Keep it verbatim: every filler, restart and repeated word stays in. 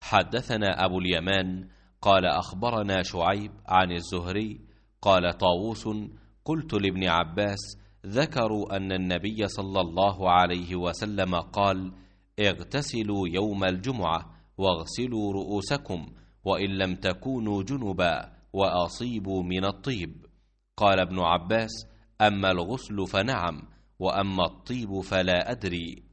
حدثنا أبو اليمان قال أخبرنا شعيب عن الزهري قال طاووس قلت لابن عباس ذكروا أن النبي صلى الله عليه وسلم قال اغتسلوا يوم الجمعة واغسلوا رؤوسكم وإن لم تكونوا جنبا وأصيبوا من الطيب. قال ابن عباس أما الغسل فنعم وأما الطيب فلا أدري.